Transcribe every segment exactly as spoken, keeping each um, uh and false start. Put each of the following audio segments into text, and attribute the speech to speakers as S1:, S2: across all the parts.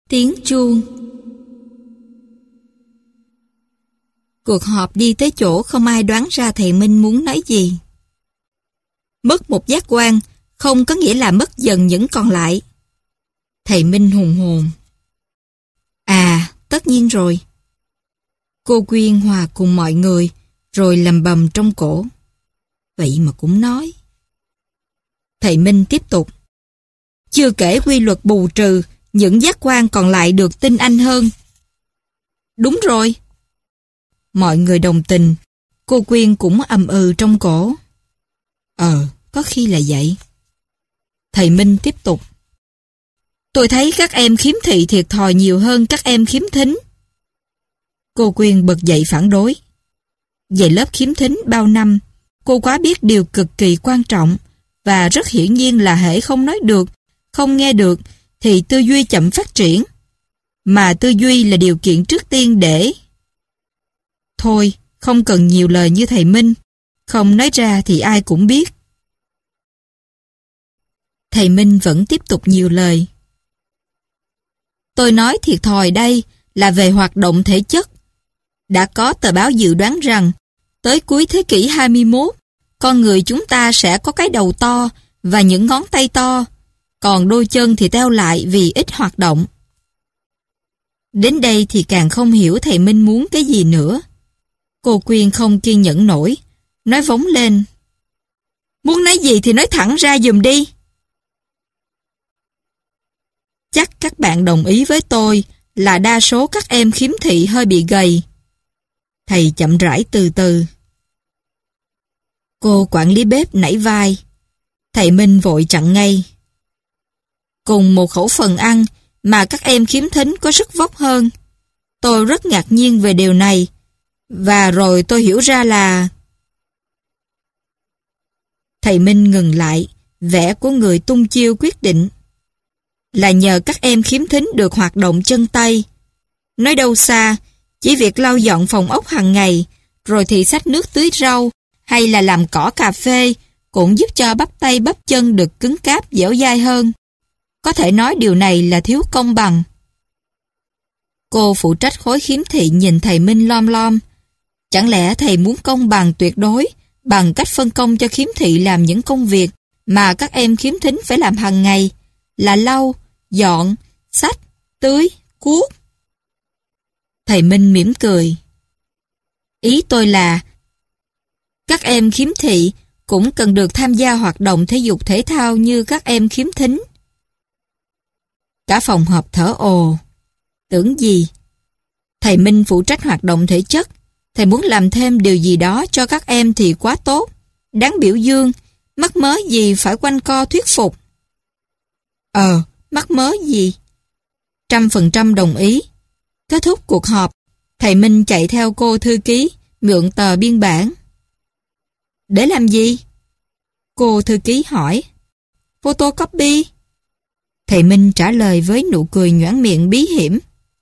S1: Tiếng chuông. Cuộc họp đi tới chỗ không ai đoán ra thầy Minh muốn nói gì. Mất một giác quan không có nghĩa là mất dần những còn lại. Thầy Minh hùng hồn. À, tất nhiên rồi. Cô Quyên hòa cùng mọi người, rồi lầm bầm trong cổ. Vậy mà cũng nói. Thầy Minh tiếp tục. Chưa kể quy luật bù trừ, những giác quan còn lại được tinh anh hơn. Đúng rồi. Mọi người đồng tình. Cô Quyên cũng ầm ừ trong cổ. Ờ, có khi là vậy. Thầy Minh tiếp tục. Tôi thấy các em khiếm thị thiệt thòi nhiều hơn các em khiếm thính. Cô Quyên bật dậy phản đối. Dạy lớp khiếm thính bao năm, cô quá biết điều cực kỳ quan trọng, và rất hiển nhiên là hễ không nói được, không nghe được, thì tư duy chậm phát triển. Mà tư duy là điều kiện trước tiên để... Thôi, không cần nhiều lời như thầy Minh. Không nói ra thì ai cũng biết. Thầy Minh vẫn tiếp tục nhiều lời. Tôi nói thiệt thòi đây là về hoạt động thể chất. Đã có tờ báo dự đoán rằng tới cuối thế kỷ hai mươi mốt, con người chúng ta sẽ có cái đầu to và những ngón tay to, còn đôi chân thì teo lại vì ít hoạt động. Đến đây thì càng không hiểu thầy Minh muốn cái gì nữa. Cô Quyên không kiên nhẫn nổi, nói vống lên. Muốn nói gì thì nói thẳng ra giùm đi. Chắc các bạn đồng ý với tôi là đa số các em khiếm thị hơi bị gầy. Thầy chậm rãi từ từ. Cô quản lý bếp nảy vai. Thầy Minh vội chặn ngay. Cùng một khẩu phần ăn mà các em khiếm thính có sức vóc hơn. Tôi rất ngạc nhiên về điều này. Và rồi tôi hiểu ra là... Thầy Minh ngừng lại, vẻ của người tung chiêu quyết định. Là nhờ các em khiếm thính được hoạt động chân tay. Nói đâu xa, chỉ việc lau dọn phòng ốc hàng ngày, rồi thì xách nước tưới rau, hay là làm cỏ cà phê, cũng giúp cho bắp tay bắp chân được cứng cáp dẻo dai hơn. Có thể nói điều này là thiếu công bằng. Cô phụ trách khối khiếm thị nhìn thầy Minh lom lom. Chẳng lẽ thầy muốn công bằng tuyệt đối bằng cách phân công cho khiếm thị làm những công việc mà các em khiếm thính phải làm hàng ngày, là lau, dọn, xách, tưới, cuốc? Thầy Minh mỉm cười. Ý tôi là các em khiếm thị cũng cần được tham gia hoạt động thể dục thể thao như các em khiếm thính. Cả phòng họp thở ồ. Tưởng gì? Thầy Minh phụ trách hoạt động thể chất. Thầy muốn làm thêm điều gì đó cho các em thì quá tốt, đáng biểu dương, mắc mớ gì phải quanh co thuyết phục. Ờ, mắc mớ gì? Trăm phần trăm đồng ý. Kết thúc cuộc họp, thầy Minh chạy theo cô thư ký, mượn tờ biên bản. Để làm gì? Cô thư ký hỏi. Photocopy. Thầy Minh trả lời với nụ cười nhoẻn miệng bí hiểm.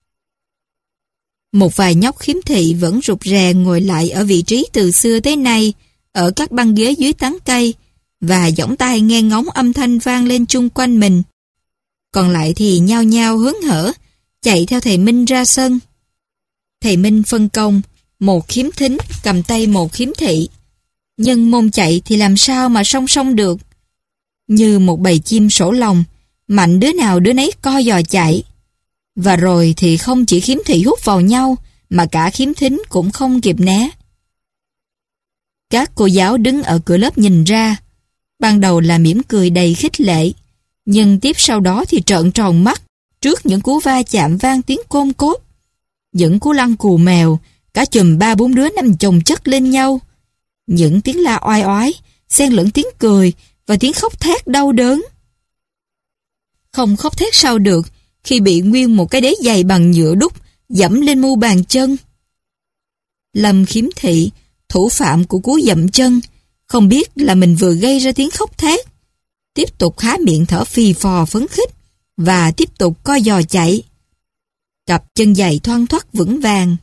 S1: Một vài nhóc khiếm thị vẫn rụt rè ngồi lại ở vị trí từ xưa tới nay, ở các băng ghế dưới tán cây, và giỏng tai nghe ngóng âm thanh vang lên chung quanh mình. Còn lại thì nhao nhao hớn hở, chạy theo thầy Minh ra sân. Thầy Minh phân công, một khiếm thính cầm tay một khiếm thị. Nhưng môn chạy thì làm sao mà song song được. Như một bầy chim sổ lòng, mạnh đứa nào đứa nấy co giò chạy. Và rồi thì không chỉ khiếm thị hút vào nhau, mà cả khiếm thính cũng không kịp né. Các cô giáo đứng ở cửa lớp nhìn ra. Ban đầu là mỉm cười đầy khích lệ, nhưng tiếp sau đó thì trợn tròn mắt trước những cú va chạm vang tiếng côn cốt. Những cú lăn cù mèo, cả chùm ba bốn đứa nằm chồng chất lên nhau. Những tiếng la oai oái, xen lẫn tiếng cười và tiếng khóc thét đau đớn. Không khóc thét sao được khi bị nguyên một cái đế giày bằng nhựa đúc dẫm lên mu bàn chân. Lâm khiếm thị, thủ phạm của cú dậm chân, không biết là mình vừa gây ra tiếng khóc thét. Tiếp tục há miệng thở phì phò phấn khích và tiếp tục co giò chạy. Cặp chân giày thoăn thoắt vững vàng.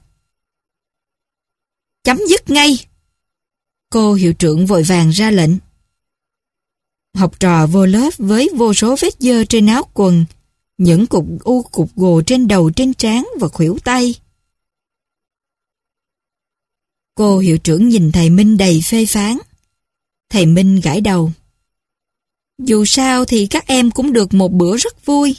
S1: Chấm dứt ngay! Cô hiệu trưởng vội vàng ra lệnh. Học trò vô lớp với vô số vết dơ trên áo quần, những cục u cục gồ trên đầu, trên trán và khuỷu tay. Cô hiệu trưởng nhìn thầy Minh đầy phê phán. Thầy Minh gãi đầu. Dù sao thì các em cũng được một bữa rất vui.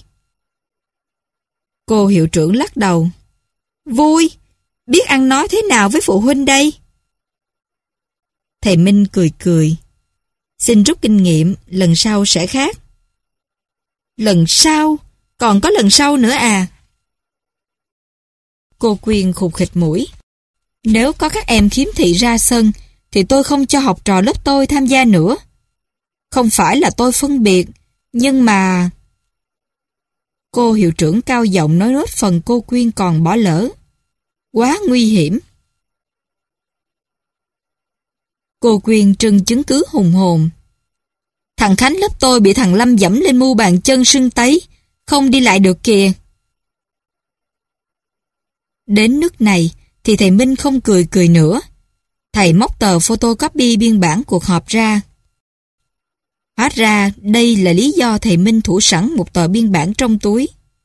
S1: Cô hiệu trưởng lắc đầu. Vui? Biết ăn nói thế nào với phụ huynh đây? Thầy Minh cười cười. Xin rút kinh nghiệm, lần sau sẽ khác. Lần sau? Còn có lần sau nữa à? Cô Quyên khục khịch mũi. Nếu có các em khiếm thị ra sân, thì tôi không cho học trò lớp tôi tham gia nữa. Không phải là tôi phân biệt, nhưng mà... Cô hiệu trưởng cao giọng nói nốt phần cô Quyên còn bỏ lỡ. Quá nguy hiểm. Cô Quyên trưng chứng cứ hùng hồn. Thằng Khánh lớp tôi bị thằng Lâm dẫm lên mu bàn chân sưng tấy, không đi lại được kìa. Đến nước này thì thầy Minh không cười cười nữa. Thầy móc tờ photocopy biên bản cuộc họp ra. Hóa ra đây là lý do thầy Minh thủ sẵn một tờ biên bản trong túi.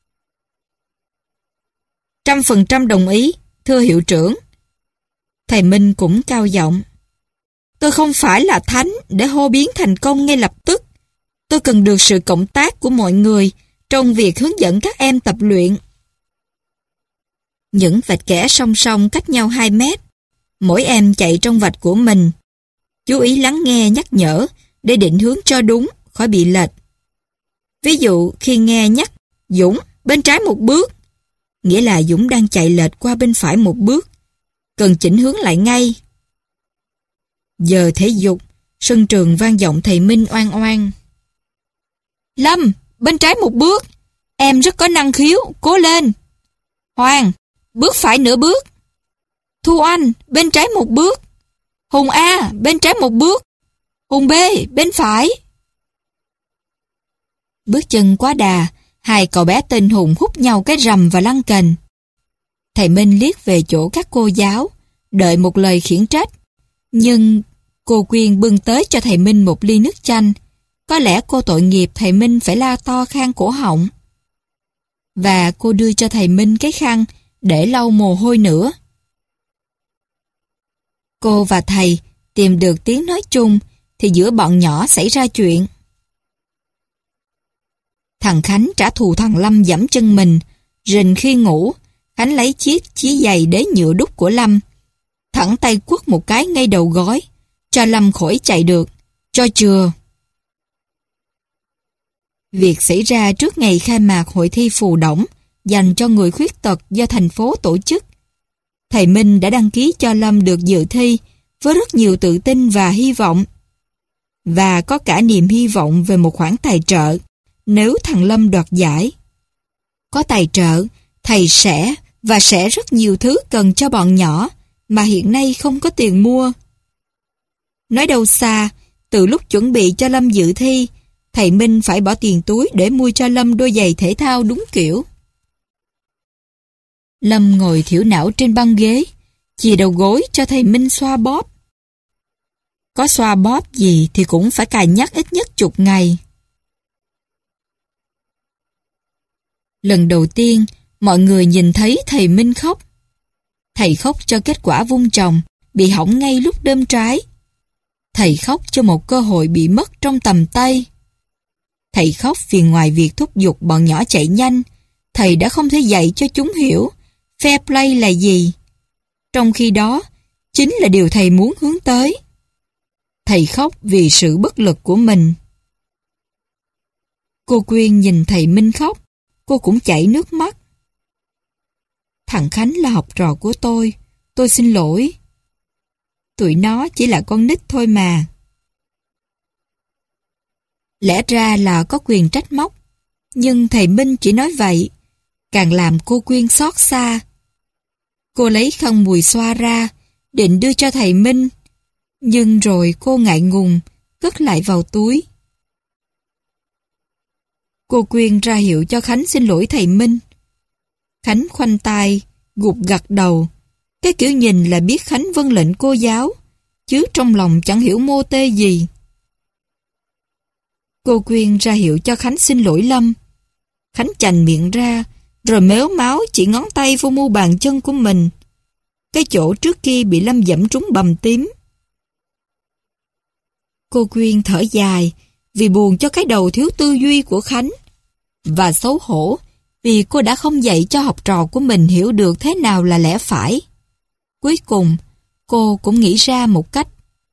S1: Trăm phần trăm đồng ý, thưa hiệu trưởng. Thầy Minh cũng cao giọng. Tôi không phải là thánh để hô biến thành công ngay lập tức. Tôi cần được sự cộng tác của mọi người trong việc hướng dẫn các em tập luyện. Những vạch kẻ song song cách nhau hai mét. Mỗi em chạy trong vạch của mình. Chú ý lắng nghe nhắc nhở để định hướng cho đúng, khỏi bị lệch. Ví dụ khi nghe nhắc Dũng bên trái một bước, nghĩa là Dũng đang chạy lệch qua bên phải một bước, cần chỉnh hướng lại ngay. Giờ thể dục, sân trường vang vọng thầy Minh oan oan. Lâm, bên trái một bước, em rất có năng khiếu, cố lên. Hoàng, bước phải nửa bước. Thu Anh, bên trái một bước. Hùng A, bên trái một bước. Hùng B, bên phải. Bước chân quá đà, hai cậu bé tên Hùng hút nhau cái rầm và lăn cành. Thầy Minh liếc về chỗ các cô giáo, đợi một lời khiển trách. Nhưng cô Quyên bưng tới cho thầy Minh một ly nước chanh. Có lẽ cô tội nghiệp thầy Minh phải la to khan cổ họng. Và cô đưa cho thầy Minh cái khăn để lau mồ hôi nữa. Cô và thầy tìm được tiếng nói chung thì giữa bọn nhỏ xảy ra chuyện. Thằng Khánh trả thù thằng Lâm giẫm chân mình. Rình khi ngủ, Khánh lấy chiếc chí giày đế nhựa đúc của Lâm, thẳng tay quất một cái ngay đầu gối, cho Lâm khỏi chạy được, cho chừa. Việc xảy ra trước ngày khai mạc hội thi phù đổng dành cho người khuyết tật do thành phố tổ chức. Thầy Minh đã đăng ký cho Lâm được dự thi với rất nhiều tự tin và hy vọng. Và có cả niềm hy vọng về một khoản tài trợ nếu thằng Lâm đoạt giải. Có tài trợ, thầy sẽ và sẽ rất nhiều thứ cần cho bọn nhỏ mà hiện nay không có tiền mua. Nói đâu xa, từ lúc chuẩn bị cho Lâm dự thi, thầy Minh phải bỏ tiền túi để mua cho Lâm đôi giày thể thao đúng kiểu. Lâm ngồi thiểu não trên băng ghế, chìa đầu gối cho thầy Minh xoa bóp. Có xoa bóp gì thì cũng phải cài nhắc ít nhất chục ngày. Lần đầu tiên, mọi người nhìn thấy thầy Minh khóc. Thầy khóc cho kết quả vung chồng bị hỏng ngay lúc đơm trái. Thầy khóc cho một cơ hội bị mất trong tầm tay. Thầy khóc vì ngoài việc thúc giục bọn nhỏ chạy nhanh, thầy đã không thể dạy cho chúng hiểu fair play là gì. Trong khi đó, chính là điều thầy muốn hướng tới. Thầy khóc vì sự bất lực của mình. Cô Quyên nhìn thầy Minh khóc, cô cũng chảy nước mắt. Thằng Khánh là học trò của tôi, tôi xin lỗi. Tụi nó chỉ là con nít thôi mà. Lẽ ra là có quyền trách móc, nhưng thầy Minh chỉ nói vậy, càng làm cô Quyên xót xa. Cô lấy khăn mùi xoa ra, định đưa cho thầy Minh, nhưng rồi cô ngại ngùng, cất lại vào túi. Cô Quyên ra hiệu cho Khánh xin lỗi thầy Minh. Khánh khoanh tay, gục gặt đầu. Cái kiểu nhìn là biết Khánh vâng lệnh cô giáo, chứ trong lòng chẳng hiểu mô tê gì. Cô Quyên ra hiệu cho Khánh xin lỗi Lâm. Khánh chành miệng ra, rồi mếu máo chỉ ngón tay vô mu bàn chân của mình. Cái chỗ trước kia bị Lâm dẫm trúng bầm tím. Cô Quyên thở dài vì buồn cho cái đầu thiếu tư duy của Khánh, và xấu hổ vì cô đã không dạy cho học trò của mình hiểu được thế nào là lẽ phải. Cuối cùng, cô cũng nghĩ ra một cách.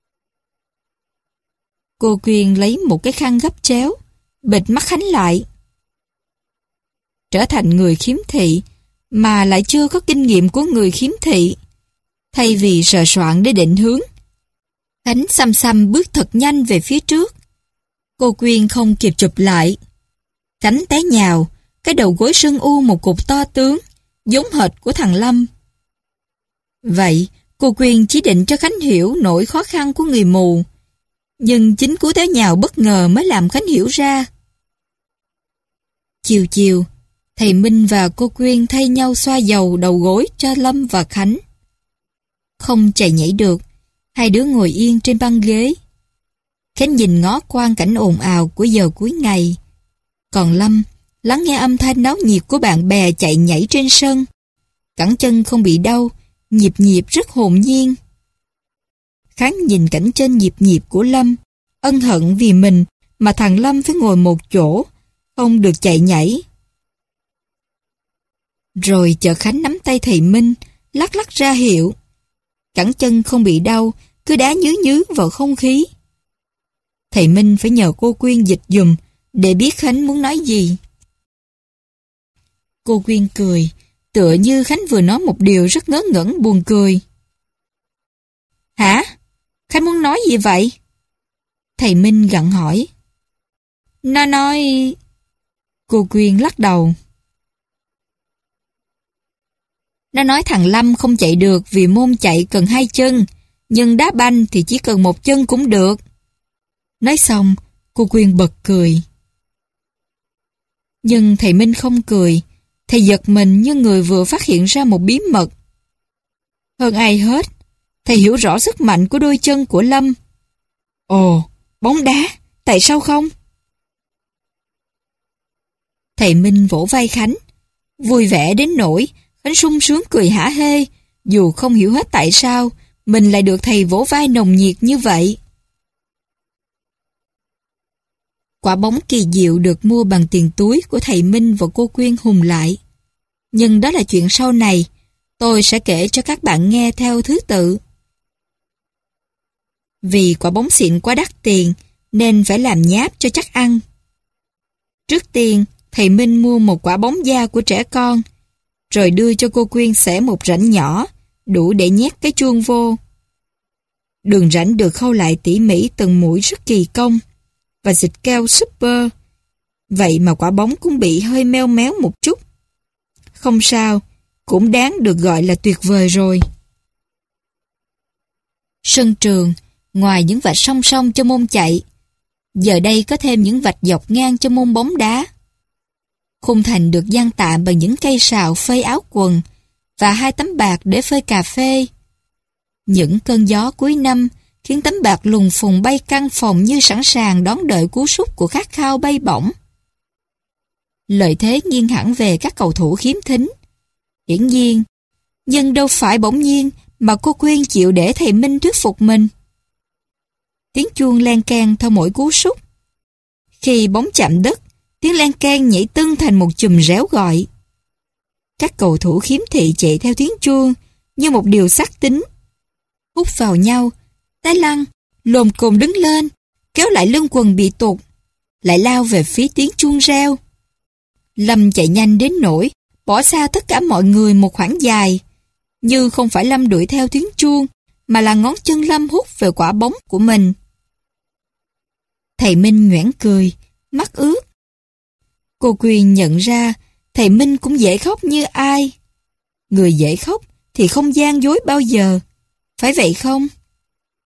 S1: Cô Quyên lấy một cái khăn gấp chéo, bịt mắt Khánh lại. Trở thành người khiếm thị, mà lại chưa có kinh nghiệm của người khiếm thị. Thay vì sờ soạn để định hướng, Khánh xăm xăm bước thật nhanh về phía trước. Cô Quyên không kịp chụp lại. Khánh té nhào, cái đầu gối sưng u một cục to tướng, giống hệt của thằng Lâm. Vậy, cô Quyên chỉ định cho Khánh hiểu nỗi khó khăn của người mù. Nhưng chính cú té nhào bất ngờ mới làm Khánh hiểu ra. Chiều chiều, thầy Minh và cô Quyên thay nhau xoa dầu đầu gối cho Lâm và Khánh. Không chạy nhảy được, hai đứa ngồi yên trên băng ghế. Khánh nhìn ngó quang cảnh ồn ào của giờ cuối ngày. Còn Lâm lắng nghe âm thanh náo nhiệt của bạn bè chạy nhảy trên sân. Cẳng chân không bị đau, nhịp nhịp rất hồn nhiên. Khánh nhìn cảnh trên nhịp nhịp của Lâm, ân hận vì mình mà thằng Lâm phải ngồi một chỗ, không được chạy nhảy. Rồi chợt Khánh nắm tay thầy Minh, lắc lắc ra hiệu. Cẳng chân không bị đau, cứ đá nhứ nhứ vào không khí. Thầy Minh phải nhờ cô Quyên dịch dùm để biết Khánh muốn nói gì. Cô Quyên cười, tựa như Khánh vừa nói một điều rất ngớ ngẩn buồn cười. Hả? Khánh muốn nói gì vậy? Thầy Minh gặng hỏi. Nó nói... Cô Quyên lắc đầu. Nó nói thằng Lâm không chạy được vì môn chạy cần hai chân, nhưng đá banh thì chỉ cần một chân cũng được. Nói xong, cô Quyên bật cười. Nhưng thầy Minh không cười, thầy giật mình như người vừa phát hiện ra một bí mật. Hơn ai hết, thầy hiểu rõ sức mạnh của đôi chân của Lâm. Ồ, bóng đá, tại sao không? Thầy Minh vỗ vai Khánh, vui vẻ đến nỗi Khánh sung sướng cười hả hê, dù không hiểu hết tại sao mình lại được thầy vỗ vai nồng nhiệt như vậy. Quả bóng kỳ diệu được mua bằng tiền túi của thầy Minh và cô Quyên hùng lại. Nhưng đó là chuyện sau này, tôi sẽ kể cho các bạn nghe theo thứ tự. Vì quả bóng xịn quá đắt tiền, nên phải làm nháp cho chắc ăn. Trước tiên, thầy Minh mua một quả bóng da của trẻ con, rồi đưa cho cô Quyên xẻ một rãnh nhỏ, đủ để nhét cái chuông vô. Đường rãnh được khâu lại tỉ mỉ từng mũi rất kỳ công, và dịch keo super. Vậy mà quả bóng cũng bị hơi meo méo một chút. Không sao, cũng đáng được gọi là tuyệt vời rồi. Sân trường, ngoài những vạch song song cho môn chạy, giờ đây có thêm những vạch dọc ngang cho môn bóng đá. Khung thành được dán tạm bằng những cây sào phơi áo quần và hai tấm bạc để phơi cà phê. Những cơn gió cuối năm khiến tấm bạc lùng phùng bay căn phòng như sẵn sàng đón đợi cú sút của khát khao bay bổng. Lợi thế nghiêng hẳn về các cầu thủ khiếm thính. Hiển nhiên, nhưng đâu phải bỗng nhiên mà cô Quyên chịu để thầy Minh thuyết phục mình. Tiếng chuông len keng theo mỗi cú sút. Khi bóng chạm đất, tiếng len keng nhảy tưng thành một chùm réo gọi. Các cầu thủ khiếm thị chạy theo tiếng chuông như một điều xác tính. Hút vào nhau, tái lăn, lồm cồm đứng lên, kéo lại lưng quần bị tụt, lại lao về phía tiếng chuông reo. Lâm chạy nhanh đến nỗi bỏ xa tất cả mọi người một khoảng dài, như không phải Lâm đuổi theo tiếng chuông, mà là ngón chân Lâm hút về quả bóng của mình. Thầy Minh nhoẻn cười, mắt ướt. Cô Quyên nhận ra thầy Minh cũng dễ khóc như ai. Người dễ khóc thì không gian dối bao giờ, phải vậy không?